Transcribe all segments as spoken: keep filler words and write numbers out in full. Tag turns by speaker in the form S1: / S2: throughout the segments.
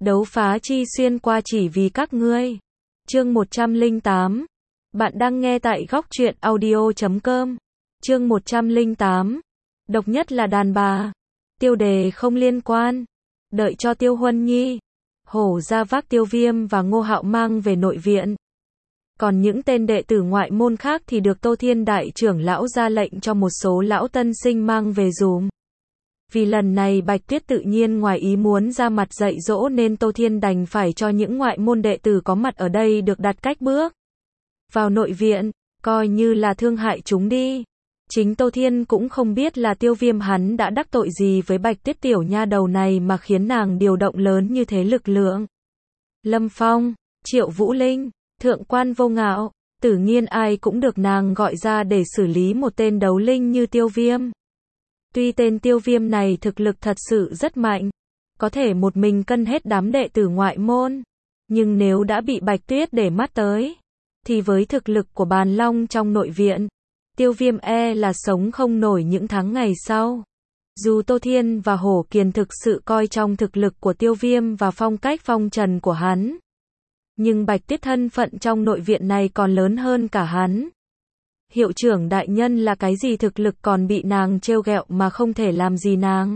S1: Đấu phá chi xuyên qua chỉ vì các ngươi. Chương một trăm lẻ tám. Bạn đang nghe tại góc truyện audio chấm com. Chương một trăm lẻ tám. Độc nhất là đàn bà. Tiêu đề không liên quan. Đợi cho Tiêu Huân Nhi, Hổ ra vác Tiêu Viêm và Ngô Hạo mang về nội viện. Còn những tên đệ tử ngoại môn khác thì được Tô Thiên đại trưởng lão ra lệnh cho một số lão tân sinh mang về dùm. Vì lần này Bạch Tuyết tự nhiên ngoài ý muốn ra mặt dạy dỗ nên Tô Thiên đành phải cho những ngoại môn đệ tử có mặt ở đây được đặt cách bước vào nội viện, coi như là thương hại chúng đi. Chính Tô Thiên cũng không biết là Tiêu Viêm hắn đã đắc tội gì với Bạch Tuyết tiểu nha đầu này mà khiến nàng điều động lớn như thế lực lượng. Lâm Phong, Triệu Vũ Linh, Thượng Quan Vô Ngạo, Tử Nghiên ai cũng được nàng gọi ra để xử lý một tên đấu linh như Tiêu Viêm. Tuy tên Tiêu Viêm này thực lực thật sự rất mạnh, có thể một mình cân hết đám đệ tử ngoại môn, nhưng nếu đã bị Bạch Tuyết để mắt tới, thì với thực lực của Bàn Long trong nội viện, Tiêu Viêm e là sống không nổi những tháng ngày sau. Dù Tô Thiên và Hổ Kiền thực sự coi trọng thực lực của Tiêu Viêm và phong cách phong trần của hắn, nhưng Bạch Tuyết thân phận trong nội viện này còn lớn hơn cả hắn. Hiệu trưởng đại nhân là cái gì thực lực còn bị nàng trêu ghẹo mà không thể làm gì nàng.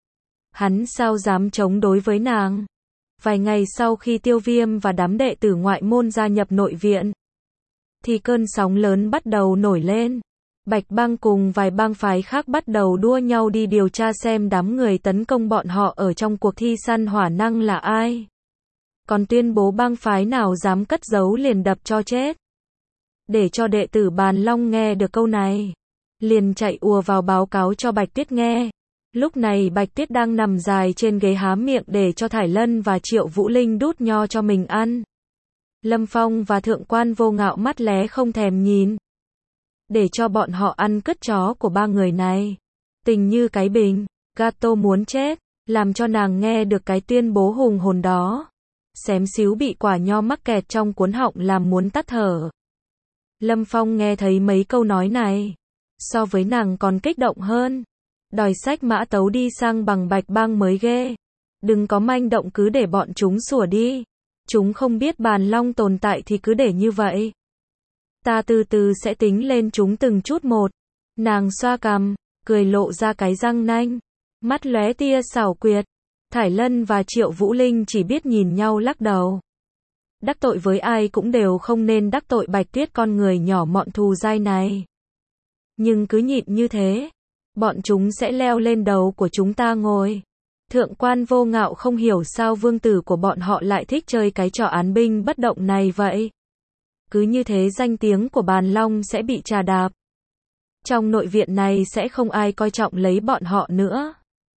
S1: Hắn sao dám chống đối với nàng. Vài ngày sau khi Tiêu Viêm và đám đệ tử ngoại môn gia nhập nội viện, thì cơn sóng lớn bắt đầu nổi lên. Bạch Bang cùng vài bang phái khác bắt đầu đua nhau đi điều tra xem đám người tấn công bọn họ ở trong cuộc thi săn hỏa năng là ai. Còn tuyên bố bang phái nào dám cất giấu liền đập cho chết. Để cho đệ tử Bàn Long nghe được câu này, liền chạy ùa vào báo cáo cho Bạch Tuyết nghe. Lúc này Bạch Tuyết đang nằm dài trên ghế há miệng để cho Thải Lân và Triệu Vũ Linh đút nho cho mình ăn. Lâm Phong và Thượng Quan Vô Ngạo mắt lé không thèm nhìn. Để cho bọn họ ăn cứt chó của ba người này. Tình như cái bình, gato muốn chết, làm cho nàng nghe được cái tuyên bố hùng hồn đó. Xém xíu bị quả nho mắc kẹt trong cuốn họng làm muốn tắt thở. Lâm Phong nghe thấy mấy câu nói này, so với nàng còn kích động hơn. Đòi xách mã tấu đi sang bằng Bạch Bang mới ghê. Đừng có manh động cứ để bọn chúng sủa đi. Chúng không biết Bàn Long tồn tại thì cứ để như vậy. Ta từ từ sẽ tính lên chúng từng chút một. Nàng xoa cằm, cười lộ ra cái răng nanh. Mắt lóe tia xảo quyệt. Thải Lân và Triệu Vũ Linh chỉ biết nhìn nhau lắc đầu. Đắc tội với ai cũng đều không nên đắc tội Bạch Tuyết con người nhỏ mọn thù dai này. Nhưng cứ nhịn như thế, bọn chúng sẽ leo lên đầu của chúng ta ngồi. Thượng Quan Vô Ngạo không hiểu sao vương tử của bọn họ lại thích chơi cái trò án binh bất động này vậy. Cứ như thế danh tiếng của Bàn Long sẽ bị trà đạp. Trong nội viện này sẽ không ai coi trọng lấy bọn họ nữa.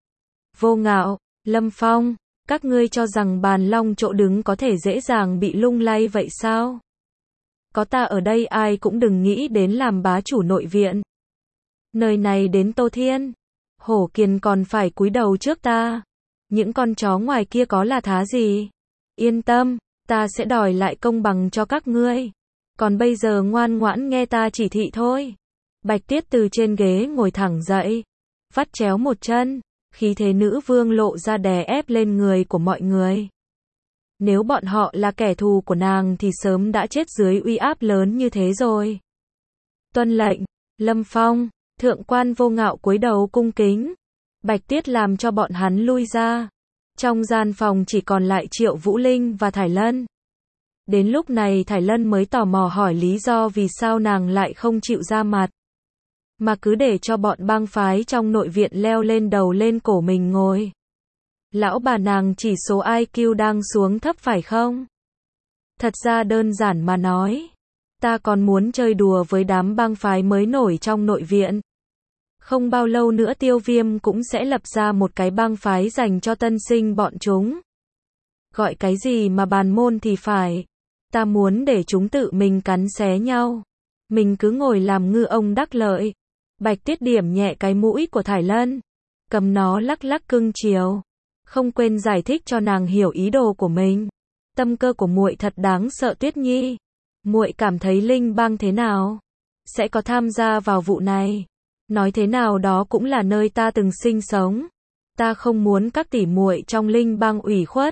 S1: Vô Ngạo, Lâm Phong, các ngươi cho rằng Bàn Long chỗ đứng có thể dễ dàng bị lung lay vậy sao? Có ta ở đây ai cũng đừng nghĩ đến làm bá chủ nội viện. Nơi này đến Tô Thiên, Hổ Kiền còn phải cúi đầu trước ta. Những con chó ngoài kia có là thá gì? Yên tâm, ta sẽ đòi lại công bằng cho các ngươi. Còn bây giờ ngoan ngoãn nghe ta chỉ thị thôi. Bạch Tuyết từ trên ghế ngồi thẳng dậy, vắt chéo một chân, khí thế nữ vương lộ ra đè ép lên người của mọi người. Nếu bọn họ là kẻ thù của nàng thì sớm đã chết dưới uy áp lớn như thế rồi. Tuân lệnh, Lâm Phong, Thượng Quan Vô Ngạo cúi đầu cung kính. Bạch Tuyết làm cho bọn hắn lui ra. Trong gian phòng chỉ còn lại Triệu Vũ Linh và Thải Lân. Đến lúc này Thải Lân mới tò mò hỏi lý do vì sao nàng lại không chịu ra mặt, mà cứ để cho bọn bang phái trong nội viện leo lên đầu lên cổ mình ngồi. Lão bà nàng chỉ số i kiu đang xuống thấp phải không? Thật ra đơn giản mà nói, ta còn muốn chơi đùa với đám bang phái mới nổi trong nội viện. Không bao lâu nữa Tiêu Viêm cũng sẽ lập ra một cái bang phái dành cho tân sinh bọn chúng. Gọi cái gì mà bàn môn thì phải. Ta muốn để chúng tự mình cắn xé nhau. Mình cứ ngồi làm ngư ông đắc lợi. Bạch Tuyết điểm nhẹ cái mũi của Thải Lân, cầm nó lắc lắc cưng chiều, không quên giải thích cho nàng hiểu ý đồ của mình. Tâm cơ của muội thật đáng sợ Tuyết Nhi. Muội cảm thấy Linh Bang thế nào? Sẽ có tham gia vào vụ này. Nói thế nào đó cũng là nơi ta từng sinh sống. Ta không muốn các tỷ muội trong Linh Bang ủy khuất.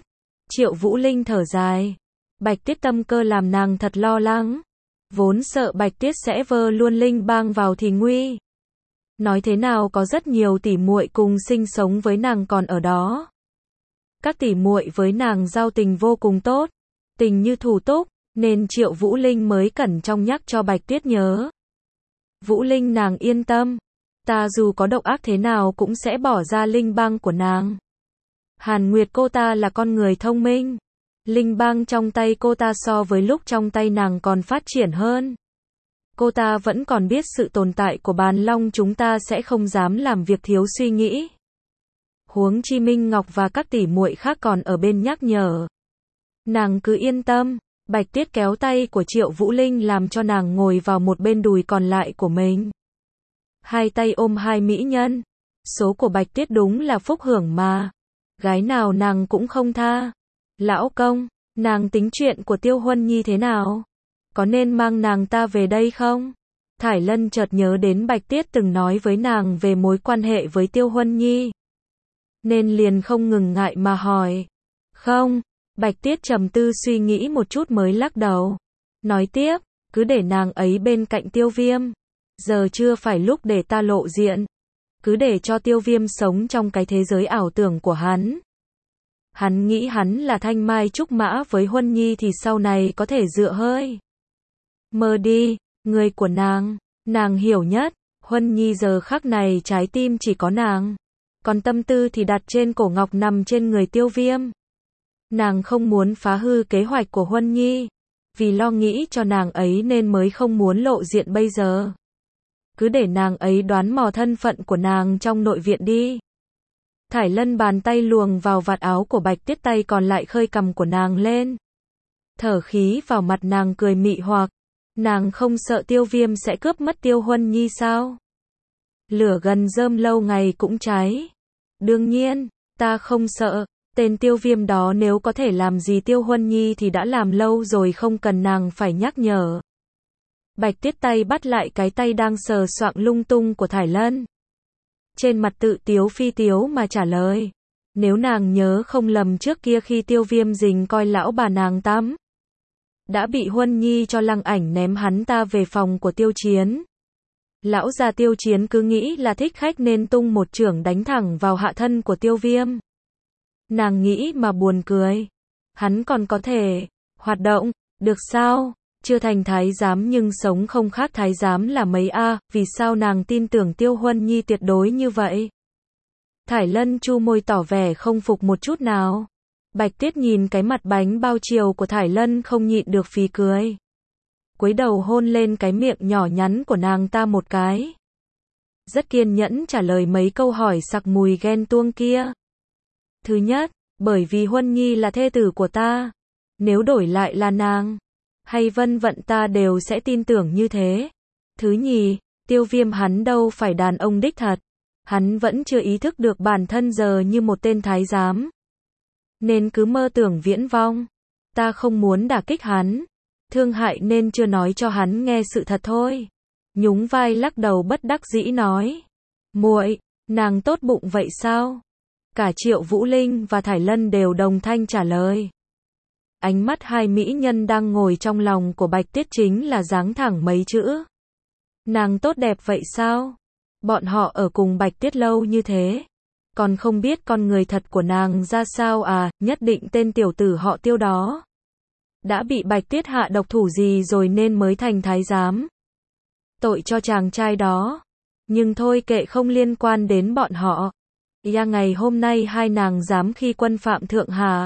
S1: Triệu Vũ Linh thở dài. Bạch Tiết tâm cơ làm nàng thật lo lắng. Vốn sợ Bạch Tiết sẽ vơ luôn Linh Bang vào thì nguy. Nói thế nào có rất nhiều tỷ muội cùng sinh sống với nàng còn ở đó. Các tỷ muội với nàng giao tình vô cùng tốt, tình như thủ túc, nên Triệu Vũ Linh mới cẩn trọng nhắc cho Bạch Tiết nhớ. Vũ Linh nàng yên tâm, ta dù có độc ác thế nào cũng sẽ bỏ ra Linh Bang của nàng. Hàn Nguyệt cô ta là con người thông minh. Linh Bang trong tay cô ta so với lúc trong tay nàng còn phát triển hơn. Cô ta vẫn còn biết sự tồn tại của Bàn Long, chúng ta sẽ không dám làm việc thiếu suy nghĩ. Huống chi Minh Ngọc và các tỷ muội khác còn ở bên nhắc nhở. Nàng cứ yên tâm. Bạch Tiết kéo tay của Triệu Vũ Linh làm cho nàng ngồi vào một bên đùi còn lại của mình. Hai tay ôm hai mỹ nhân. Số của Bạch Tiết đúng là phúc hưởng mà. Gái nào nàng cũng không tha. Lão công, nàng tính chuyện của Tiêu Huân Nhi thế nào? Có nên mang nàng ta về đây không? Thải Lân chợt nhớ đến Bạch Tiết từng nói với nàng về mối quan hệ với Tiêu Huân Nhi. Nên liền không ngừng ngại mà hỏi. Không, Bạch Tiết trầm tư suy nghĩ một chút mới lắc đầu. Nói tiếp, cứ để nàng ấy bên cạnh Tiêu Viêm. Giờ chưa phải lúc để ta lộ diện. Cứ để cho Tiêu Viêm sống trong cái thế giới ảo tưởng của hắn. Hắn nghĩ hắn là thanh mai trúc mã với Huân Nhi thì sau này có thể dựa hơi. Mơ đi, người của nàng, nàng hiểu nhất. Huân Nhi giờ khắc này trái tim chỉ có nàng. Còn tâm tư thì đặt trên cổ ngọc nằm trên người Tiêu Viêm. Nàng không muốn phá hư kế hoạch của Huân Nhi. Vì lo nghĩ cho nàng ấy nên mới không muốn lộ diện bây giờ. Cứ để nàng ấy đoán mò thân phận của nàng trong nội viện đi. Thải Lân bàn tay luồng vào vạt áo của Bạch Tiết, tay còn lại khơi cằm của nàng lên. Thở khí vào mặt nàng cười mị hoặc. Nàng không sợ Tiêu Viêm sẽ cướp mất Tiêu Huân Nhi sao? Lửa gần rơm lâu ngày cũng cháy. Đương nhiên, ta không sợ. Tên Tiêu Viêm đó nếu có thể làm gì Tiêu Huân Nhi thì đã làm lâu rồi, không cần nàng phải nhắc nhở. Bạch Tiết tay bắt lại cái tay đang sờ soạng lung tung của Thải Lân. Trên mặt tự tiếu phi tiếu mà trả lời. Nếu nàng nhớ không lầm trước kia khi Tiêu Viêm rình coi lão bà nàng tắm, đã bị Huân Nhi cho Lăng Ảnh ném hắn ta về phòng của Tiêu Chiến. Lão già Tiêu Chiến cứ nghĩ là thích khách nên tung một chưởng đánh thẳng vào hạ thân của Tiêu Viêm. Nàng nghĩ mà buồn cười. Hắn còn có thể hoạt động được sao? Chưa thành thái giám nhưng sống không khác thái giám là mấy a, à, vì sao nàng tin tưởng Tiêu Huân Nhi tuyệt đối như vậy? Thải Lân chu môi tỏ vẻ không phục một chút nào. Bạch Tiết nhìn cái mặt bánh bao chiều của Thải Lân không nhịn được phì cười. Cúi đầu hôn lên cái miệng nhỏ nhắn của nàng ta một cái. Rất kiên nhẫn trả lời mấy câu hỏi sặc mùi ghen tuông kia. Thứ nhất, bởi vì Huân Nhi là thê tử của ta. Nếu đổi lại là nàng hay Vân Vận ta đều sẽ tin tưởng như thế. Thứ nhì, Tiêu Viêm hắn đâu phải đàn ông đích thật. Hắn vẫn chưa ý thức được bản thân giờ như một tên thái giám. Nên cứ mơ tưởng viễn vong. Ta không muốn đả kích hắn. Thương hại nên chưa nói cho hắn nghe sự thật thôi. Nhún vai lắc đầu bất đắc dĩ nói. Muội, nàng tốt bụng vậy sao? Cả Triệu Vũ Linh và Thải Lân đều đồng thanh trả lời. Ánh mắt hai mỹ nhân đang ngồi trong lòng của Bạch Tiết chính là giáng thẳng mấy chữ. Nàng tốt đẹp vậy sao? Bọn họ ở cùng Bạch Tiết lâu như thế. Còn không biết con người thật của nàng ra sao à, nhất định tên tiểu tử họ Tiêu đó đã bị Bạch Tiết hạ độc thủ gì rồi nên mới thành thái giám. Tội cho chàng trai đó. Nhưng thôi kệ, không liên quan đến bọn họ. Ya ngày hôm nay hai nàng dám khi quân phạm thượng hạ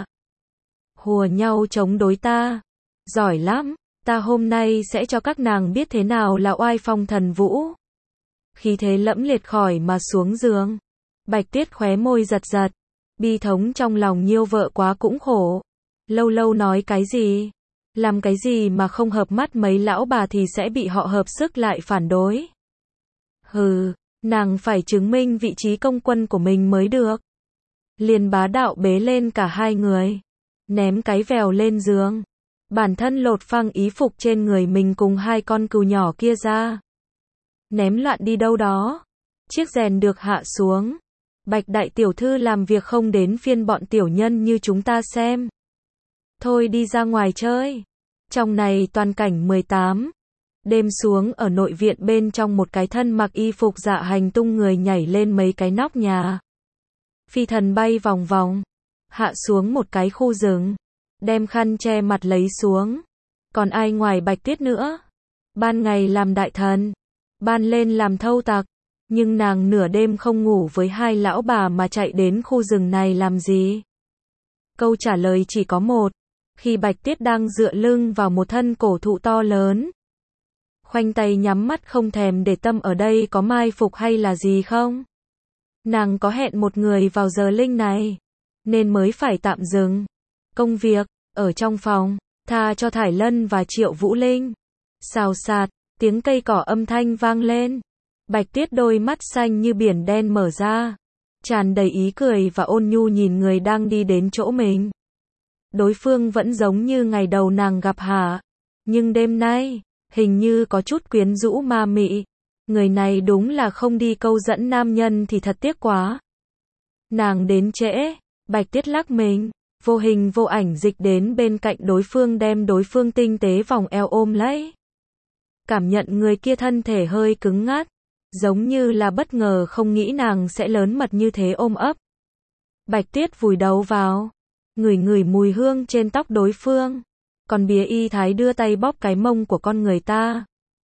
S1: hùa nhau chống đối ta. Giỏi lắm, ta hôm nay sẽ cho các nàng biết thế nào là oai phong thần vũ. Khí thế lẫm liệt khỏi mà xuống giường. Bạch Tiết khóe môi giật giật. Bi thống trong lòng nhiêu vợ quá cũng khổ. Lâu lâu nói cái gì, làm cái gì mà không hợp mắt mấy lão bà thì sẽ bị họ hợp sức lại phản đối. Hừ, nàng phải chứng minh vị trí công quân của mình mới được. Liền bá đạo bế lên cả hai người. Ném cái vèo lên giường. Bản thân lột phăng ý phục trên người mình cùng hai con cừu nhỏ kia ra. Ném loạn đi đâu đó. Chiếc rèn được hạ xuống. Bạch đại tiểu thư làm việc không đến phiên bọn tiểu nhân như chúng ta xem. Thôi đi ra ngoài chơi. Trong này toàn cảnh mười tám. Đêm xuống ở nội viện bên trong một cái thân mặc y phục dạ hành tung người nhảy lên mấy cái nóc nhà. Phi thần bay vòng vòng, hạ xuống một cái khu rừng, đem khăn che mặt lấy xuống. Còn ai ngoài Bạch Tuyết nữa? Ban ngày làm đại thần, ban lên làm thâu tặc, nhưng nàng nửa đêm không ngủ với hai lão bà mà chạy đến khu rừng này làm gì? Câu trả lời chỉ có một, khi Bạch Tuyết đang dựa lưng vào một thân cổ thụ to lớn, khoanh tay nhắm mắt không thèm để tâm ở đây có mai phục hay là gì không. Nàng có hẹn một người vào giờ linh này, nên mới phải tạm dừng công việc, ở trong phòng, tha cho Thải Lân và Triệu Vũ Linh. Xào xạc, tiếng cây cỏ âm thanh vang lên. Bạch Tuyết đôi mắt xanh như biển đen mở ra, tràn đầy ý cười và ôn nhu nhìn người đang đi đến chỗ mình. Đối phương vẫn giống như ngày đầu nàng gặp hả, nhưng đêm nay, hình như có chút quyến rũ ma mị. Người này đúng là không đi câu dẫn nam nhân thì thật tiếc quá. Nàng đến trễ, Bạch Tuyết lắc mình, vô hình vô ảnh dịch đến bên cạnh đối phương đem đối phương tinh tế vòng eo ôm lấy. Cảm nhận người kia thân thể hơi cứng ngắc, giống như là bất ngờ không nghĩ nàng sẽ lớn mật như thế ôm ấp. Bạch Tuyết vùi đầu vào, ngửi ngửi mùi hương trên tóc đối phương, còn bía y thái đưa tay bóp cái mông của con người ta.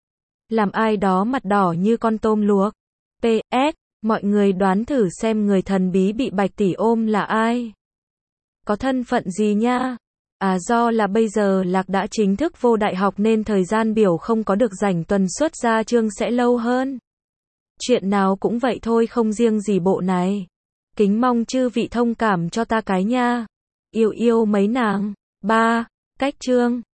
S1: Làm ai đó mặt đỏ như con tôm luộc. pê ét, mọi người đoán thử xem người thần bí bị Bạch tỷ ôm là ai? Có thân phận gì nha? À do là bây giờ Lạc đã chính thức vô đại học nên thời gian biểu không có được rảnh, tuần suất ra chương sẽ lâu hơn. Chuyện nào cũng vậy thôi, không riêng gì bộ này. Kính mong chư vị thông cảm cho ta cái nha. Yêu yêu mấy nàng. ba. Cách chương